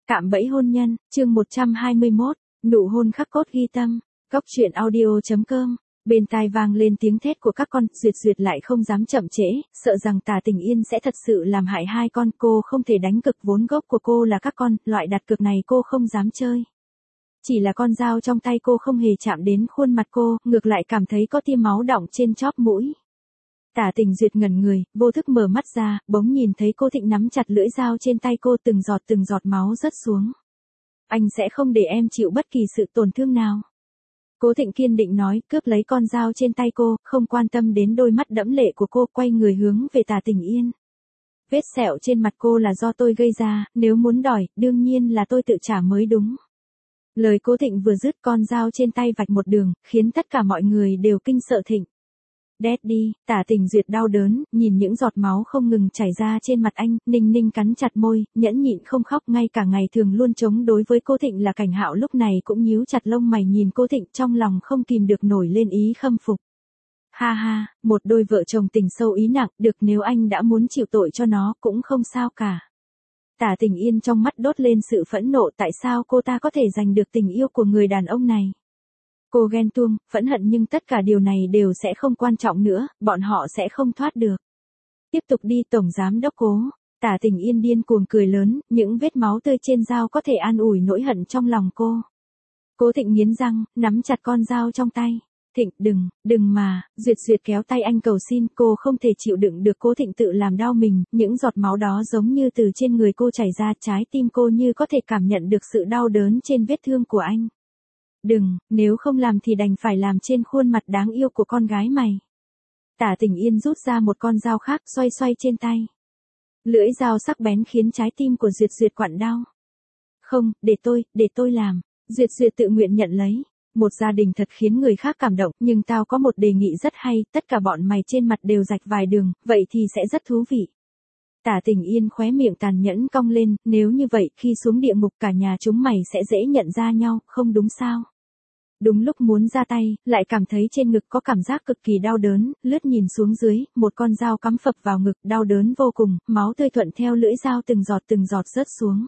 Cạm bẫy hôn nhân, chương 121, nụ hôn khắc cốt ghi tâm. Góc truyện audio.com. Bên tai vang lên tiếng thét của các con, Duyệt lại không dám chậm trễ, sợ rằng Tả Tình Yên sẽ thật sự làm hại hai con, cô không thể đánh cược, vốn gốc của cô là các con, loại đặt cược này cô không dám chơi. Chỉ là con dao trong tay cô không hề chạm đến khuôn mặt cô, ngược lại cảm thấy có tia máu đọng trên chóp mũi. Tả Tình Duyệt ngẩn người, vô thức mở mắt ra, bỗng nhìn thấy cô Thịnh nắm chặt lưỡi dao trên tay cô, từng giọt máu rớt xuống. Anh sẽ không để em chịu bất kỳ sự tổn thương nào. Cố Thịnh kiên định nói, cướp lấy con dao trên tay cô, không quan tâm đến đôi mắt đẫm lệ của cô, quay người hướng về Tả Tình Yên. Vết sẹo trên mặt cô là do tôi gây ra, nếu muốn đòi, đương nhiên là tôi tự trả mới đúng. Lời Cố Thịnh vừa dứt, con dao trên tay vạch một đường, khiến tất cả mọi người đều kinh sợ Thịnh. Daddy, Tả Tình Duyệt đau đớn, nhìn những giọt máu không ngừng chảy ra trên mặt anh, Ninh cắn chặt môi, nhẫn nhịn không khóc, ngay cả ngày thường luôn chống đối với Cố Thịnh là Cảnh Hạo lúc này cũng nhíu chặt lông mày nhìn Cố Thịnh, trong lòng không kìm được nổi lên ý khâm phục. Ha ha, một đôi vợ chồng tình sâu ý nặng, được, nếu anh đã muốn chịu tội cho nó cũng không sao cả. Tả Tình Yên trong mắt đốt lên sự phẫn nộ, tại sao cô ta có thể giành được tình yêu của người đàn ông này. Cô ghen tuông, phẫn hận, nhưng tất cả điều này đều sẽ không quan trọng nữa, bọn họ sẽ không thoát được. Tiếp tục đi Tổng Giám Đốc Cố. Tả Tình Yên điên cuồng cười lớn, những vết máu tươi trên dao có thể an ủi nỗi hận trong lòng cô. Cố Thịnh nghiến răng, nắm chặt con dao trong tay. Thịnh, đừng mà, Duyệt kéo tay anh cầu xin, cô không thể chịu đựng được Cố Thịnh tự làm đau mình, những giọt máu đó giống như từ trên người cô chảy ra, trái tim cô như có thể cảm nhận được sự đau đớn trên vết thương của anh. Đừng, nếu không làm thì đành phải làm trên khuôn mặt đáng yêu của con gái mày. Tả Tình Yên rút ra một con dao khác, xoay trên tay. Lưỡi dao sắc bén khiến trái tim của Duyệt quặn đau. Không, để tôi làm. Duyệt tự nguyện nhận lấy. Một gia đình thật khiến người khác cảm động, nhưng tao có một đề nghị rất hay, tất cả bọn mày trên mặt đều rạch vài đường, vậy thì sẽ rất thú vị. Tả Tình Yên khóe miệng tàn nhẫn cong lên, nếu như vậy, khi xuống địa ngục cả nhà chúng mày sẽ dễ nhận ra nhau, không đúng sao? Đúng lúc muốn ra tay, lại cảm thấy trên ngực có cảm giác cực kỳ đau đớn, lướt nhìn xuống dưới, một con dao cắm phập vào ngực, đau đớn vô cùng, máu tươi thuận theo lưỡi dao từng giọt rớt xuống.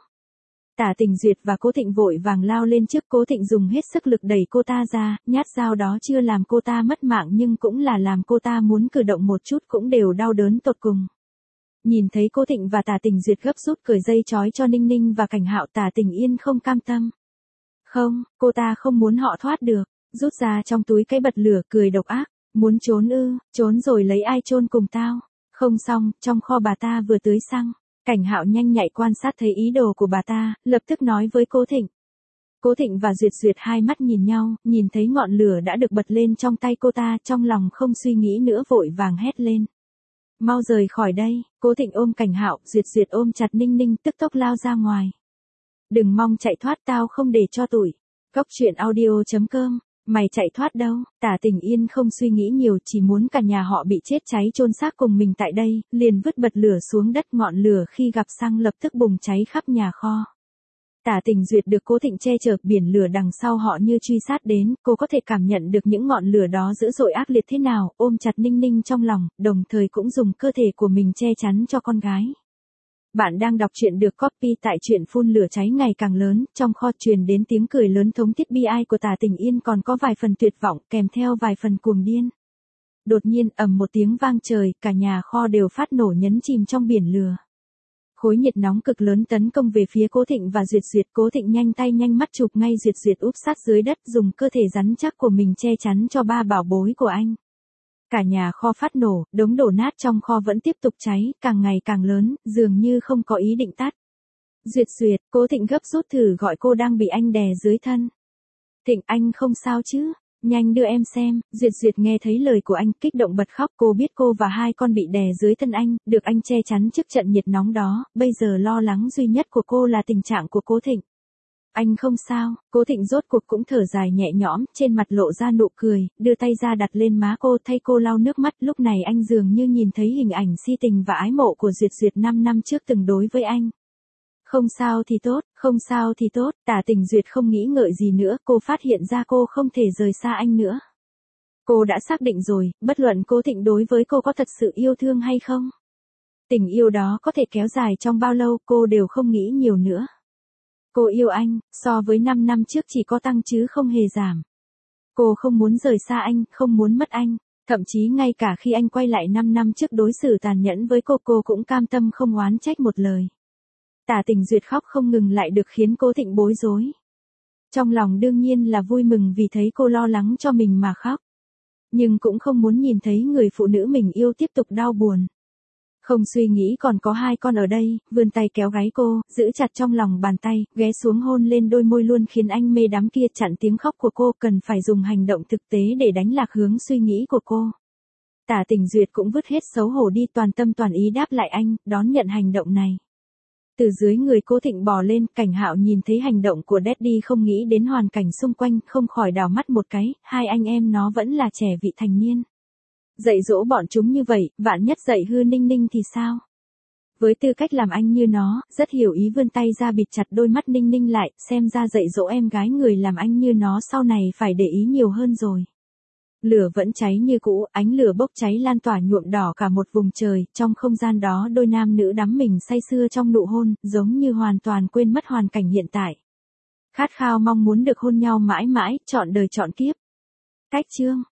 Tả Tình Duyệt và Cố Thịnh vội vàng lao lên trước, Cố Thịnh dùng hết sức lực đẩy cô ta ra, nhát dao đó chưa làm cô ta mất mạng nhưng cũng là làm cô ta muốn cử động một chút cũng đều đau đớn tột cùng. Nhìn thấy Cố Thịnh và Tả Tình Duyệt gấp rút cởi dây trói cho Ninh và Cảnh Hạo, Tả Tình Yên không cam tâm. Không, cô ta không muốn họ thoát được, rút ra trong túi cái bật lửa, cười độc ác, muốn trốn ư, trốn rồi lấy ai chôn cùng tao. Không xong, trong kho bà ta vừa tưới xăng. Cảnh Hạo nhanh nhạy quan sát thấy ý đồ của bà ta, lập tức nói với Cố Thịnh. Cố Thịnh và Duyệt hai mắt nhìn nhau, nhìn thấy ngọn lửa đã được bật lên trong tay cô ta, trong lòng không suy nghĩ nữa vội vàng hét lên. Mau rời khỏi đây. Cố Thịnh ôm Cảnh Hạo, Duyệt ôm chặt Ninh, tức tốc lao ra ngoài. Đừng mong chạy thoát, tao không để cho tụi. Góc truyện audio.com. Mày chạy thoát đâu? Tả Tình Yên không suy nghĩ nhiều, chỉ muốn cả nhà họ bị chết cháy chôn xác cùng mình tại đây, liền vứt bật lửa xuống đất, ngọn lửa khi gặp xăng lập tức bùng cháy khắp nhà kho. Tả Tình Duyệt được Cố Thịnh che chở, biển lửa đằng sau họ như truy sát đến, cô có thể cảm nhận được những ngọn lửa đó dữ dội ác liệt thế nào, ôm chặt Ninh trong lòng, đồng thời cũng dùng cơ thể của mình che chắn cho con gái. Bạn đang đọc truyện được copy tại truyện phun lửa cháy ngày càng lớn, trong kho truyền đến tiếng cười lớn thống thiết bi ai của Tả Tình Yên, còn có vài phần tuyệt vọng, kèm theo vài phần cuồng điên. Đột nhiên, ầm một tiếng vang trời, cả nhà kho đều phát nổ nhấn chìm trong biển lửa. Khối nhiệt nóng cực lớn tấn công về phía Cố Thịnh và Duyệt, Cố Thịnh nhanh tay nhanh mắt chụp ngay Duyệt úp sát dưới đất, dùng cơ thể rắn chắc của mình che chắn cho ba bảo bối của anh. Cả nhà kho phát nổ, đống đổ nát trong kho vẫn tiếp tục cháy, càng ngày càng lớn, dường như không có ý định tắt. Duyệt, Cố Thịnh gấp rút thử gọi cô đang bị anh đè dưới thân. Thịnh, anh không sao chứ? Nhanh đưa em xem. Duyệt nghe thấy lời của anh, kích động bật khóc, cô biết cô và hai con bị đè dưới thân anh, được anh che chắn trước trận nhiệt nóng đó, bây giờ lo lắng duy nhất của cô là tình trạng của Cố Thịnh. Anh không sao. Cố Thịnh rốt cuộc cũng thở dài nhẹ nhõm, trên mặt lộ ra nụ cười, đưa tay ra đặt lên má cô thay cô lau nước mắt, lúc này anh dường như nhìn thấy hình ảnh si tình và ái mộ của Duyệt 5 năm trước từng đối với anh. Không sao thì tốt, Tả Tình Duyệt không nghĩ ngợi gì nữa, cô phát hiện ra cô không thể rời xa anh nữa. Cô đã xác định rồi, bất luận Cố Thịnh đối với cô có thật sự yêu thương hay không. Tình yêu đó có thể kéo dài trong bao lâu cô đều không nghĩ nhiều nữa. Cô yêu anh, so với 5 năm trước chỉ có tăng chứ không hề giảm. Cô không muốn rời xa anh, không muốn mất anh. Thậm chí ngay cả khi anh quay lại 5 năm trước đối xử tàn nhẫn với cô cũng cam tâm không oán trách một lời. Tả Tình Duyệt khóc không ngừng lại được khiến Cố Thịnh bối rối. Trong lòng đương nhiên là vui mừng vì thấy cô lo lắng cho mình mà khóc. Nhưng cũng không muốn nhìn thấy người phụ nữ mình yêu tiếp tục đau buồn. Không suy nghĩ còn có 2 con ở đây, vươn tay kéo gáy cô, giữ chặt trong lòng bàn tay, ghé xuống hôn lên đôi môi luôn khiến anh mê đắm kia, chặn tiếng khóc của cô, cần phải dùng hành động thực tế để đánh lạc hướng suy nghĩ của cô. Tả Tình Duyệt cũng vứt hết xấu hổ đi, toàn tâm toàn ý đáp lại anh, đón nhận hành động này. Từ dưới người Cố Thịnh bò lên, Cảnh Hạo nhìn thấy hành động của Daddy không nghĩ đến hoàn cảnh xung quanh, không khỏi đảo mắt một cái, 2 anh em nó vẫn là trẻ vị thành niên. Dạy dỗ bọn chúng như vậy, vạn nhất dạy hư Ninh Ninh thì sao? Với tư cách làm anh như nó, rất hiểu ý, vươn tay ra bịt chặt đôi mắt Ninh Ninh lại, xem ra dạy dỗ em gái người làm anh như nó sau này phải để ý nhiều hơn rồi. Lửa vẫn cháy như cũ, ánh lửa bốc cháy lan tỏa nhuộm đỏ cả một vùng trời, trong không gian đó đôi nam nữ đắm mình say sưa trong nụ hôn, giống như hoàn toàn quên mất hoàn cảnh hiện tại. Khát khao mong muốn được hôn nhau mãi mãi, trọn đời trọn kiếp. Cách chương